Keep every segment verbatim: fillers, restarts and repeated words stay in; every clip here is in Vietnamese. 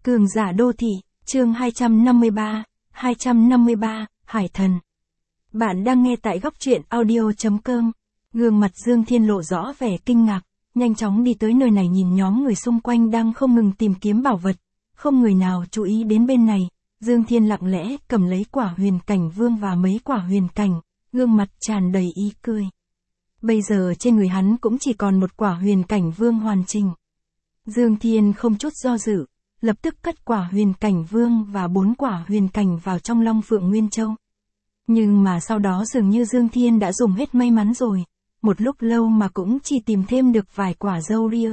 Cường giả đô thị, chương hai trăm năm mươi ba, hai trăm năm mươi ba, Hải Thần. Bạn đang nghe tại góc truyện audio.com. Gương mặt Dương Thiên lộ rõ vẻ kinh ngạc, nhanh chóng đi tới nơi này nhìn nhóm người xung quanh đang không ngừng tìm kiếm bảo vật. Không người nào chú ý đến bên này, Dương Thiên lặng lẽ cầm lấy quả huyền cảnh vương và mấy quả huyền cảnh, gương mặt tràn đầy ý cười. Bây giờ trên người hắn cũng chỉ còn một quả huyền cảnh vương hoàn chỉnh. Dương Thiên không chút do dự, lập tức cất quả huyền cảnh vương và bốn quả huyền cảnh vào trong Long Phượng Nguyên Châu. Nhưng mà sau đó dường như Dương Thiên đã dùng hết may mắn rồi, một lúc lâu mà cũng chỉ tìm thêm được vài quả dâu ria.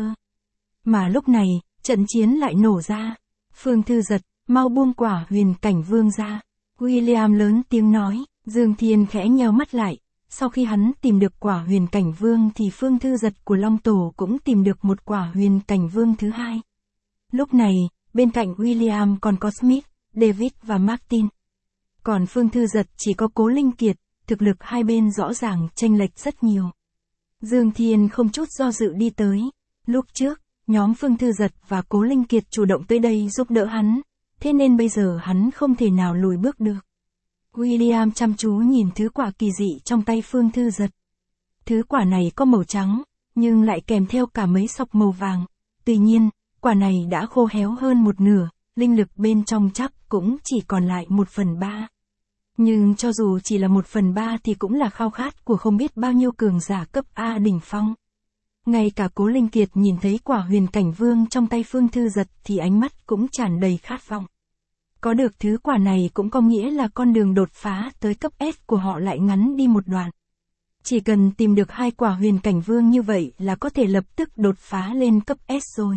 Mà lúc này, trận chiến lại nổ ra. Phương Thư Giật, mau buông quả huyền cảnh vương ra. William lớn tiếng nói, Dương Thiên khẽ nheo mắt lại. Sau khi hắn tìm được quả huyền cảnh vương thì Phương Thư Giật của Long Tổ cũng tìm được một quả huyền cảnh vương thứ hai. Lúc này, bên cạnh William còn có Smith, David và Martin. Còn Phương Thư Giật chỉ có Cố Linh Kiệt, thực lực hai bên rõ ràng chênh lệch rất nhiều. Dương Thiên không chút do dự đi tới. Lúc trước, nhóm Phương Thư Giật và Cố Linh Kiệt chủ động tới đây giúp đỡ hắn, thế nên bây giờ hắn không thể nào lùi bước được. William chăm chú nhìn thứ quả kỳ dị trong tay Phương Thư Giật. Thứ quả này có màu trắng, nhưng lại kèm theo cả mấy sọc màu vàng. Tuy nhiên, quả này đã khô héo hơn một nửa, linh lực bên trong chắc cũng chỉ còn lại một phần ba. Nhưng cho dù chỉ là một phần ba thì cũng là khao khát của không biết bao nhiêu cường giả cấp A đỉnh phong. Ngay cả Cố Linh Kiệt nhìn thấy quả huyền cảnh vương trong tay Phương Thư Giật thì ánh mắt cũng tràn đầy khát vọng. Có được thứ quả này cũng có nghĩa là con đường đột phá tới cấp S của họ lại ngắn đi một đoạn. Chỉ cần tìm được hai quả huyền cảnh vương như vậy là có thể lập tức đột phá lên cấp S rồi.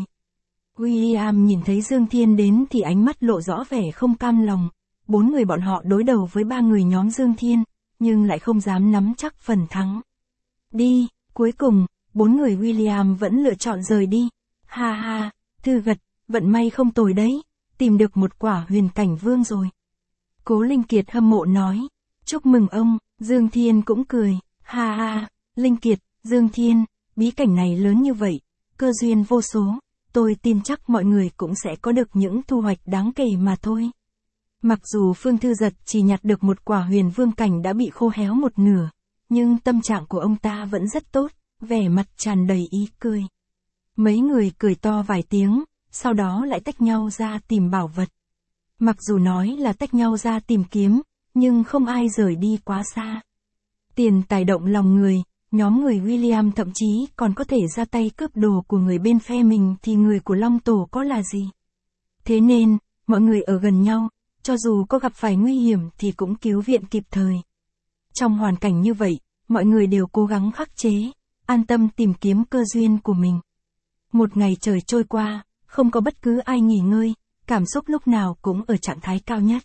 William nhìn thấy Dương Thiên đến thì ánh mắt lộ rõ vẻ không cam lòng. Bốn người bọn họ đối đầu với ba người nhóm Dương Thiên, nhưng lại không dám nắm chắc phần thắng. Đi, cuối cùng, bốn người William vẫn lựa chọn rời đi. Ha ha, Thư Gật, vận may không tồi đấy, tìm được một quả huyền cảnh vương rồi. Cố Linh Kiệt hâm mộ nói, chúc mừng ông. Dương Thiên cũng cười, ha ha, Linh Kiệt, Dương Thiên, bí cảnh này lớn như vậy, cơ duyên vô số, tôi tin chắc mọi người cũng sẽ có được những thu hoạch đáng kể mà thôi. Mặc dù Phương Thư Giật chỉ nhặt được một quả huyền vương cảnh đã bị khô héo một nửa, nhưng tâm trạng của ông ta vẫn rất tốt, vẻ mặt tràn đầy ý cười. Mấy người cười to vài tiếng, sau đó lại tách nhau ra tìm bảo vật. Mặc dù nói là tách nhau ra tìm kiếm, nhưng không ai rời đi quá xa. Tiền tài động lòng người, nhóm người William thậm chí còn có thể ra tay cướp đồ của người bên phe mình thì người của Long Tổ có là gì. Thế nên, mọi người ở gần nhau, cho dù có gặp phải nguy hiểm thì cũng cứu viện kịp thời. Trong hoàn cảnh như vậy, mọi người đều cố gắng khắc chế, an tâm tìm kiếm cơ duyên của mình. Một ngày trời trôi qua, không có bất cứ ai nghỉ ngơi, cảm xúc lúc nào cũng ở trạng thái cao nhất.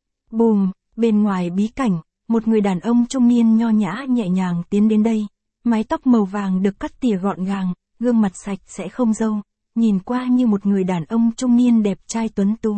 Bùm, bên ngoài bí cảnh, một người đàn ông trung niên nho nhã nhẹ nhàng tiến đến đây, mái tóc màu vàng được cắt tỉa gọn gàng, gương mặt sạch sẽ không râu, nhìn qua như một người đàn ông trung niên đẹp trai tuấn tú.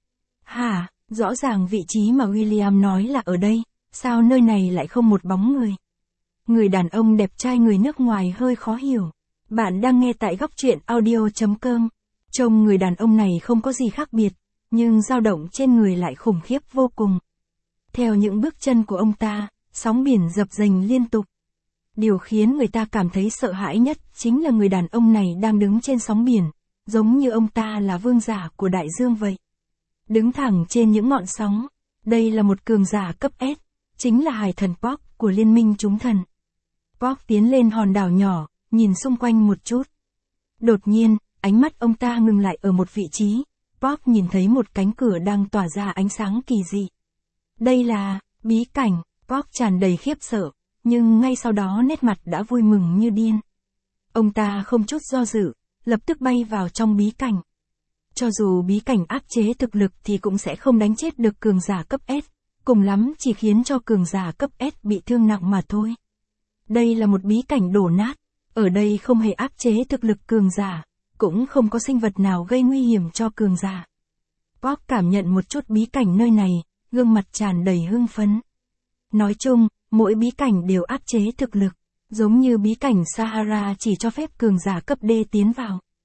Hả, rõ ràng vị trí mà William nói là ở đây, sao nơi này lại không một bóng người? Người đàn ông đẹp trai người nước ngoài hơi khó hiểu. Bạn đang nghe tại góc truyện audio.com. Trông người đàn ông này không có gì khác biệt, nhưng dao động trên người lại khủng khiếp vô cùng. Theo những bước chân của ông ta, sóng biển dập dềnh liên tục. Điều khiến người ta cảm thấy sợ hãi nhất chính là người đàn ông này đang đứng trên sóng biển, giống như ông ta là vương giả của đại dương vậy. Đứng thẳng trên những ngọn sóng, đây là một cường giả cấp S, chính là Hải Thần Pork của Liên minh chúng thần. Pork tiến lên hòn đảo nhỏ, nhìn xung quanh một chút. Đột nhiên, ánh mắt ông ta ngừng lại ở một vị trí. Pork nhìn thấy một cánh cửa đang tỏa ra ánh sáng kỳ dị. Đây là bí cảnh. Pork tràn đầy khiếp sợ, nhưng ngay sau đó nét mặt đã vui mừng như điên. Ông ta không chút do dự, lập tức bay vào trong bí cảnh. Cho dù bí cảnh áp chế thực lực thì cũng sẽ không đánh chết được cường giả cấp S, cùng lắm chỉ khiến cho cường giả cấp S bị thương nặng mà thôi. Đây là một bí cảnh đổ nát, ở đây không hề áp chế thực lực cường giả, cũng không có sinh vật nào gây nguy hiểm cho cường giả. Pork cảm nhận một chút bí cảnh nơi này, gương mặt tràn đầy hưng phấn. Nói chung, mỗi bí cảnh đều áp chế thực lực, giống như bí cảnh Sahara chỉ cho phép cường giả cấp D tiến vào.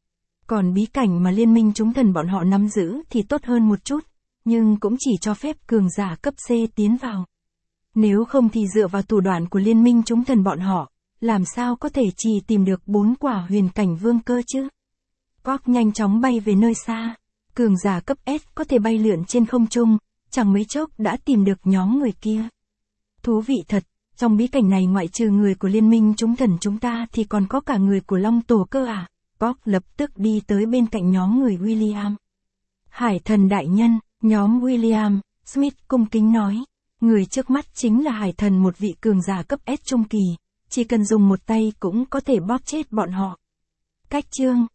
Còn bí cảnh mà liên minh chúng thần bọn họ nắm giữ thì tốt hơn một chút, nhưng cũng chỉ cho phép cường giả cấp C tiến vào. Nếu không thì dựa vào thủ đoạn của liên minh chúng thần bọn họ, làm sao có thể chỉ tìm được bốn quả huyền cảnh vương cơ chứ? Cork nhanh chóng bay về nơi xa. Cường giả cấp S có thể bay lượn trên không trung, chẳng mấy chốc đã tìm được nhóm người kia. Thú vị thật, trong bí cảnh này ngoại trừ người của liên minh chúng thần chúng ta thì còn có cả người của Long Tổ cơ à? Cork lập tức đi tới bên cạnh nhóm người William. Hải thần đại nhân, nhóm William, Smith cung kính nói. Người trước mắt chính là hải thần, một vị cường giả cấp S trung kỳ, chỉ cần dùng một tay cũng có thể bóp chết bọn họ. Cách chương